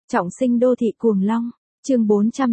Trọng sinh đô thị cuồng long, chương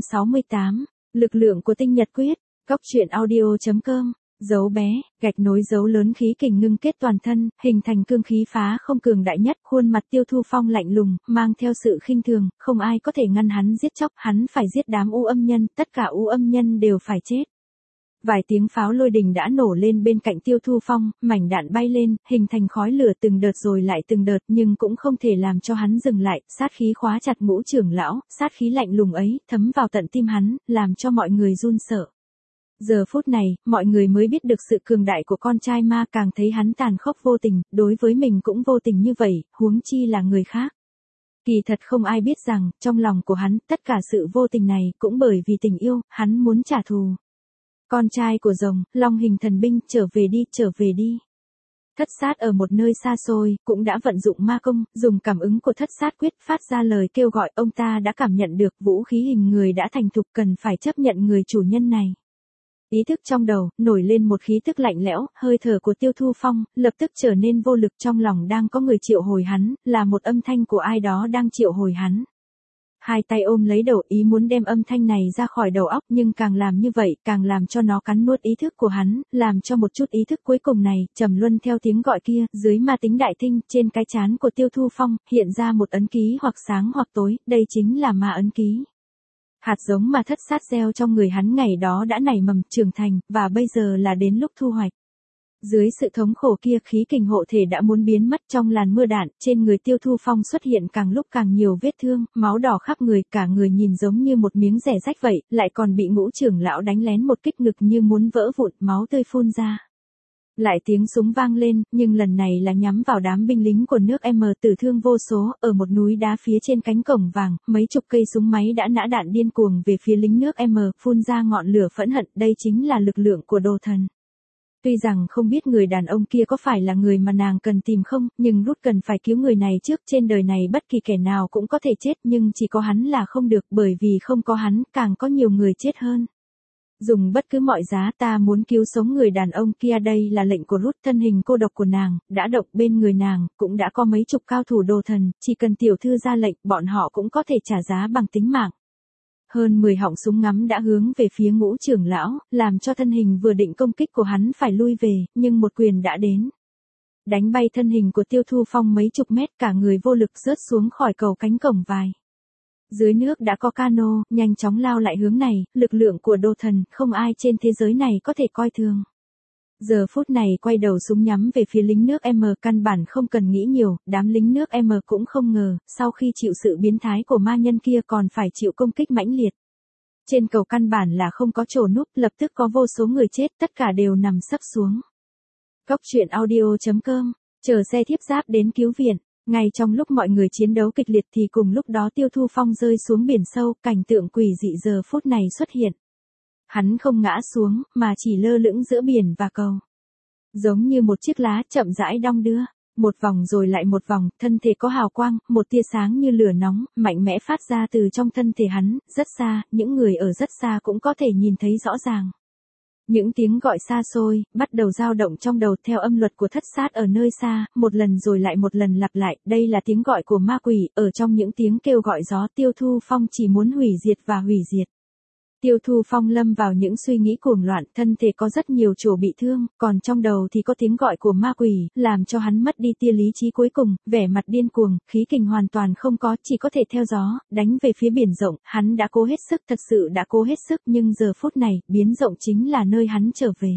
468, lực lượng của tinh nhật quyết, góc truyện audio.com, dấu bé, gạch nối dấu lớn khí kình ngưng kết toàn thân, hình thành cương khí phá không cường đại nhất, khuôn mặt Tiêu Thu Phong lạnh lùng, mang theo sự khinh thường, không ai có thể ngăn hắn giết chóc, hắn phải giết đám u âm nhân, tất cả u âm nhân đều phải chết. Vài tiếng pháo lôi đình đã nổ lên bên cạnh Tiêu Thu Phong, mảnh đạn bay lên, hình thành khói lửa từng đợt rồi lại từng đợt nhưng cũng không thể làm cho hắn dừng lại, sát khí khóa chặt Ngũ trưởng lão, sát khí lạnh lùng ấy, thấm vào tận tim hắn, làm cho mọi người run sợ. Giờ phút này, mọi người mới biết được sự cường đại của con trai ma, càng thấy hắn tàn khốc vô tình, đối với mình cũng vô tình như vậy, huống chi là người khác. Kỳ thật không ai biết rằng, trong lòng của hắn, tất cả sự vô tình này cũng bởi vì tình yêu, hắn muốn trả thù. Con trai của rồng, long hình thần binh, trở về đi. Thất sát ở một nơi xa xôi, cũng đã vận dụng ma công, dùng cảm ứng của thất sát quyết phát ra lời kêu gọi, ông ta đã cảm nhận được vũ khí hình người đã thành thục, cần phải chấp nhận người chủ nhân này. Ý thức trong đầu, nổi lên một khí tức lạnh lẽo, hơi thở của Tiêu Thu Phong, lập tức trở nên vô lực, trong lòng đang có người triệu hồi hắn, là một âm thanh của ai đó đang triệu hồi hắn. Hai tay ôm lấy đầu, ý muốn đem âm thanh này ra khỏi đầu óc, nhưng càng làm như vậy, càng làm cho nó cắn nuốt ý thức của hắn, làm cho một chút ý thức cuối cùng này, trầm luân theo tiếng gọi kia, dưới ma tính đại tinh, trên cái trán của Tiêu Thu Phong, hiện ra một ấn ký hoặc sáng hoặc tối, đây chính là ma ấn ký. Hạt giống mà thất sát gieo trong người hắn ngày đó đã nảy mầm, trưởng thành, và bây giờ là đến lúc thu hoạch. Dưới sự thống khổ kia, khí kình hộ thể đã muốn biến mất, trong làn mưa đạn, trên người Tiêu Thu Phong xuất hiện càng lúc càng nhiều vết thương, máu đỏ khắp người, cả người nhìn giống như một miếng rẻ rách vậy, lại còn bị Ngũ trưởng lão đánh lén một kích ngực như muốn vỡ vụn, máu tươi phun ra. Lại tiếng súng vang lên, nhưng lần này là nhắm vào đám binh lính của nước M, tử thương vô số, ở một núi đá phía trên cánh cổng vàng, mấy chục cây súng máy đã nã đạn điên cuồng về phía lính nước M, phun ra ngọn lửa phẫn hận, đây chính là lực lượng của đồ thần. Tuy rằng không biết người đàn ông kia có phải là người mà nàng cần tìm không, nhưng Ruth cần phải cứu người này trước, trên đời này bất kỳ kẻ nào cũng có thể chết, nhưng chỉ có hắn là không được, bởi vì không có hắn, càng có nhiều người chết hơn. Dùng bất cứ mọi giá, ta muốn cứu sống người đàn ông kia, đây là lệnh của Ruth, thân hình cô độc của nàng, đã động, bên người nàng, cũng đã có mấy chục cao thủ đồ thần, chỉ cần tiểu thư ra lệnh, bọn họ cũng có thể trả giá bằng tính mạng. Hơn 10 họng súng ngắm đã hướng về phía Ngũ trưởng lão, làm cho thân hình vừa định công kích của hắn phải lui về, nhưng một quyền đã đến. Đánh bay thân hình của Tiêu Thu Phong mấy chục mét, cả người vô lực rớt xuống khỏi cầu cánh cổng vài. Dưới nước đã có cano, nhanh chóng lao lại hướng này, lực lượng của đồ thần, không ai trên thế giới này có thể coi thường. Giờ phút này quay đầu súng nhắm về phía lính nước M, căn bản không cần nghĩ nhiều, đám lính nước M cũng không ngờ, sau khi chịu sự biến thái của ma nhân kia còn phải chịu công kích mãnh liệt. Trên cầu căn bản là không có chỗ núp, lập tức có vô số người chết, tất cả đều nằm sấp xuống. Góc truyện audio.com, chờ xe thiếp giáp đến cứu viện. Ngay trong lúc mọi người chiến đấu kịch liệt thì cùng lúc đó Tiêu Thu Phong rơi xuống biển sâu, cảnh tượng quỷ dị giờ phút này xuất hiện. Hắn không ngã xuống, mà chỉ lơ lửng giữa biển và cầu. Giống như một chiếc lá chậm rãi đong đưa, một vòng rồi lại một vòng, thân thể có hào quang, một tia sáng như lửa nóng, mạnh mẽ phát ra từ trong thân thể hắn, rất xa, những người ở rất xa cũng có thể nhìn thấy rõ ràng. Những tiếng gọi xa xôi, bắt đầu dao động trong đầu theo âm luật của thất sát ở nơi xa, một lần rồi lại một lần lặp lại, đây là tiếng gọi của ma quỷ, ở trong những tiếng kêu gọi gió Tiêu Thu Phong chỉ muốn hủy diệt và hủy diệt. Tiêu Thu Phong lâm vào những suy nghĩ cuồng loạn, thân thể có rất nhiều chỗ bị thương, còn trong đầu thì có tiếng gọi của ma quỷ, làm cho hắn mất đi tia lý trí cuối cùng, vẻ mặt điên cuồng, khí kình hoàn toàn không có, chỉ có thể theo gió, đánh về phía biển rộng, hắn đã cố hết sức, thật sự đã cố hết sức, nhưng giờ phút này, biển rộng chính là nơi hắn trở về.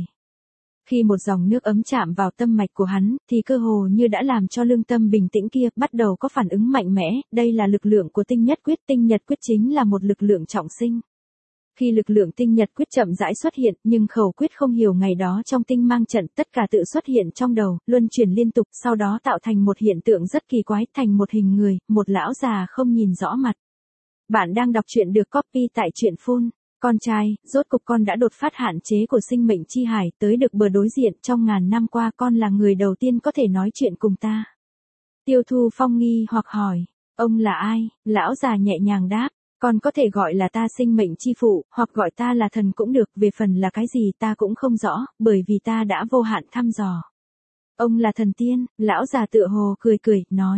Khi một dòng nước ấm chạm vào tâm mạch của hắn, thì cơ hồ như đã làm cho lương tâm bình tĩnh kia, bắt đầu có phản ứng mạnh mẽ, đây là lực lượng của tinh nhật quyết chính là một lực lượng trọng sinh. Khi lực lượng tinh nhật quyết chậm rãi xuất hiện, nhưng khẩu quyết không hiểu ngày đó trong tinh mang trận, tất cả tự xuất hiện trong đầu, luân chuyển liên tục, sau đó tạo thành một hiện tượng rất kỳ quái, thành một hình người, một lão già không nhìn rõ mặt. Bạn đang đọc truyện được copy tại truyện phun. Con trai, rốt cục con đã đột phát hạn chế của sinh mệnh chi hải, tới được bờ đối diện, trong ngàn năm qua con là người đầu tiên có thể nói chuyện cùng ta. Tiêu Thu Phong nghi hoặc hỏi, ông là ai? Lão già nhẹ nhàng đáp. Con có thể gọi là ta sinh mệnh chi phụ, hoặc gọi ta là thần cũng được, về phần là cái gì ta cũng không rõ, bởi vì ta đã vô hạn thăm dò. Ông là thần tiên, lão già tựa hồ cười cười, nói.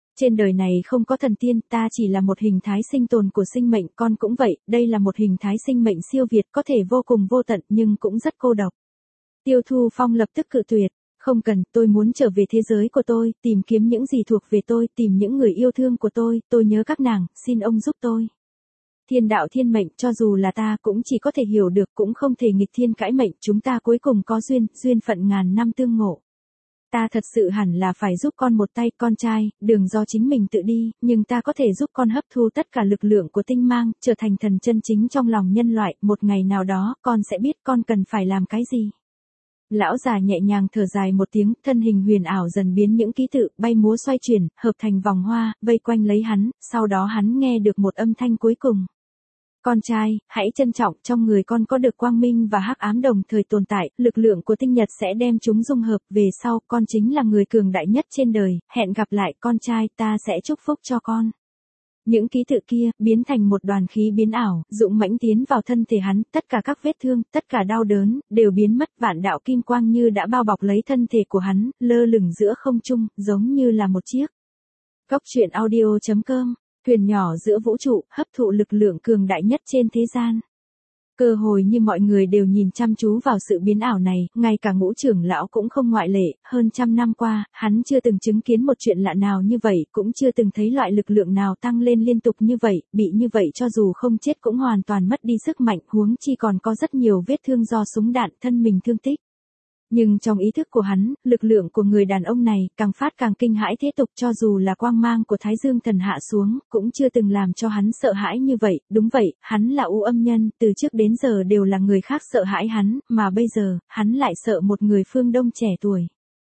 Trên đời này không có thần tiên, ta chỉ là một hình thái sinh tồn của sinh mệnh, con cũng vậy, đây là một hình thái sinh mệnh siêu việt, có thể vô cùng vô tận nhưng cũng rất cô độc. Tiêu Thu Phong lập tức cự tuyệt, không cần, tôi muốn trở về thế giới của tôi, tìm kiếm những gì thuộc về tôi, tìm những người yêu thương của tôi nhớ các nàng, xin ông giúp tôi. Thiên đạo thiên mệnh, cho dù là ta cũng chỉ có thể hiểu được, cũng không thể nghịch thiên cãi mệnh, chúng ta cuối cùng có duyên phận ngàn năm tương ngộ. Ta thật sự hẳn là phải giúp con một tay, con trai, đường do chính mình tự đi, nhưng ta có thể giúp con hấp thu tất cả lực lượng của tinh mang, trở thành thần chân chính trong lòng nhân loại, một ngày nào đó, con sẽ biết con cần phải làm cái gì. Lão già nhẹ nhàng thở dài một tiếng, thân hình huyền ảo dần biến những ký tự, bay múa xoay chuyển, hợp thành vòng hoa, vây quanh lấy hắn, sau đó hắn nghe được một âm thanh cuối cùng. Con trai, hãy trân trọng, trong người con có được quang minh và hắc ám đồng thời tồn tại, lực lượng của tinh nhật sẽ đem chúng dung hợp, về sau, con chính là người cường đại nhất trên đời, hẹn gặp lại con trai, ta sẽ chúc phúc cho con. Những ký tự kia, biến thành một đoàn khí biến ảo, dũng mãnh tiến vào thân thể hắn, tất cả các vết thương, tất cả đau đớn, đều biến mất, vạn đạo kim quang như đã bao bọc lấy thân thể của hắn, lơ lửng giữa không trung, giống như là một chiếc. Góc truyện audio.com, thuyền nhỏ giữa vũ trụ, hấp thụ lực lượng cường đại nhất trên thế gian. Cơ hội như mọi người đều nhìn chăm chú vào sự biến ảo này, ngay cả Ngũ trưởng lão cũng không ngoại lệ, hơn 100 năm qua, hắn chưa từng chứng kiến một chuyện lạ nào như vậy, cũng chưa từng thấy loại lực lượng nào tăng lên liên tục như vậy, bị như vậy cho dù không chết cũng hoàn toàn mất đi sức mạnh, huống chi còn có rất nhiều vết thương do súng đạn, thân mình thương tích. Nhưng trong ý thức của hắn, lực lượng của người đàn ông này càng phát càng kinh hãi thế tục, cho dù là quang mang của Thái Dương thần hạ xuống, cũng chưa từng làm cho hắn sợ hãi như vậy, đúng vậy, hắn là U Âm Nhân, từ trước đến giờ đều là người khác sợ hãi hắn, mà bây giờ, hắn lại sợ một người phương Đông trẻ tuổi.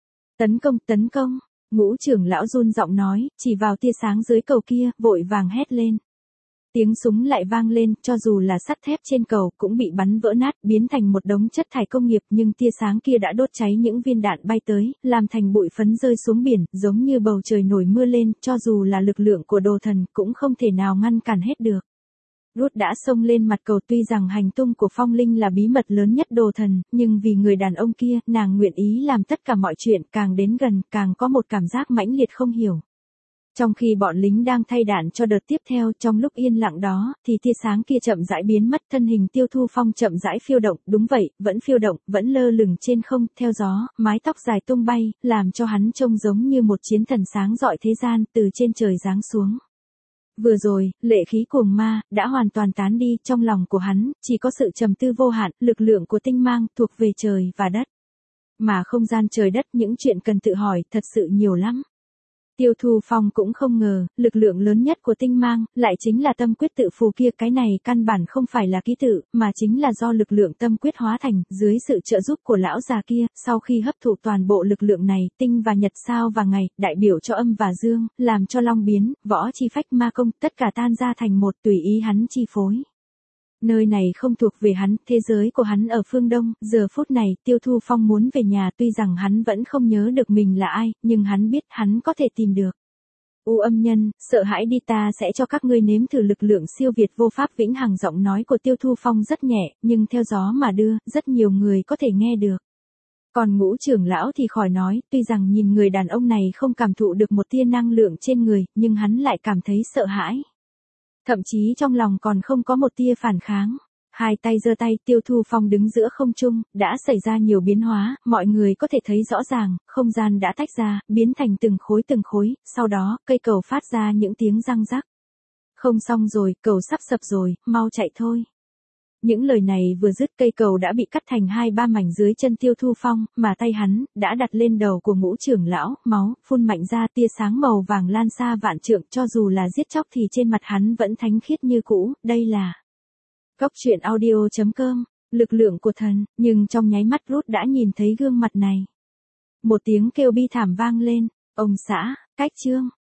Tấn công, Ngũ trưởng lão run giọng nói, chỉ vào tia sáng dưới cầu kia, vội vàng hét lên. Tiếng súng lại vang lên, cho dù là sắt thép trên cầu cũng bị bắn vỡ nát, biến thành một đống chất thải công nghiệp, nhưng tia sáng kia đã đốt cháy những viên đạn bay tới, làm thành bụi phấn rơi xuống biển, giống như bầu trời nổi mưa lên, cho dù là lực lượng của đồ thần cũng không thể nào ngăn cản hết được. Ruth đã xông lên mặt cầu, tuy rằng hành tung của Phong Linh là bí mật lớn nhất đồ thần, nhưng vì người đàn ông kia, nàng nguyện ý làm tất cả mọi chuyện, càng đến gần, càng có một cảm giác mãnh liệt không hiểu. Trong khi bọn lính đang thay đạn cho đợt tiếp theo, trong lúc yên lặng đó, thì tia sáng kia chậm rãi biến mất, thân hình Tiêu Thu Phong chậm rãi phiêu động, đúng vậy, vẫn phiêu động, vẫn lơ lửng trên không, theo gió, mái tóc dài tung bay, làm cho hắn trông giống như một chiến thần sáng rọi thế gian, từ trên trời giáng xuống. Vừa rồi, lệ khí cuồng ma, đã hoàn toàn tán đi, trong lòng của hắn, chỉ có sự trầm tư vô hạn, lực lượng của tinh mang, thuộc về trời và đất. Mà không gian trời đất, những chuyện cần tự hỏi, thật sự nhiều lắm. Tiêu Thu Phong cũng không ngờ, lực lượng lớn nhất của tinh mang, lại chính là tâm quyết tự phù kia, cái này căn bản không phải là ký tự, mà chính là do lực lượng tâm quyết hóa thành, dưới sự trợ giúp của lão già kia, sau khi hấp thụ toàn bộ lực lượng này, tinh và nhật sao và ngày, đại biểu cho âm và dương, làm cho long biến, võ chi phách ma công, tất cả tan ra thành một, tùy ý hắn chi phối. Nơi này không thuộc về hắn, thế giới của hắn ở phương Đông, giờ phút này, Tiêu Thu Phong muốn về nhà, tuy rằng hắn vẫn không nhớ được mình là ai, nhưng hắn biết hắn có thể tìm được. U Âm Nhân, sợ hãi đi, ta sẽ cho các ngươi nếm thử lực lượng siêu việt vô pháp vĩnh hằng. Giọng nói của Tiêu Thu Phong rất nhẹ, nhưng theo gió mà đưa, rất nhiều người có thể nghe được. Còn Ngũ trưởng lão thì khỏi nói, tuy rằng nhìn người đàn ông này không cảm thụ được một tia năng lượng trên người, nhưng hắn lại cảm thấy sợ hãi. Thậm chí trong lòng còn không có một tia phản kháng. Hai tay giơ tay, Tiêu Thu Phong đứng giữa không trung, đã xảy ra nhiều biến hóa, mọi người có thể thấy rõ ràng, không gian đã tách ra, biến thành từng khối, sau đó, cây cầu phát ra những tiếng răng rắc. Không xong rồi, cầu sắp sập rồi, mau chạy thôi. Những lời này vừa dứt, cây cầu đã bị cắt thành 2-3 mảnh dưới chân Tiêu Thu Phong, mà tay hắn đã đặt lên đầu của Ngũ trưởng lão, máu phun mạnh ra, tia sáng màu vàng lan xa vạn trượng, cho dù là giết chóc thì trên mặt hắn vẫn thánh khiết như cũ. Đây là Góc truyện audio.com, lực lượng của thần, nhưng trong nháy mắt Ruth đã nhìn thấy gương mặt này. Một tiếng kêu bi thảm vang lên, ông xã, cách chương.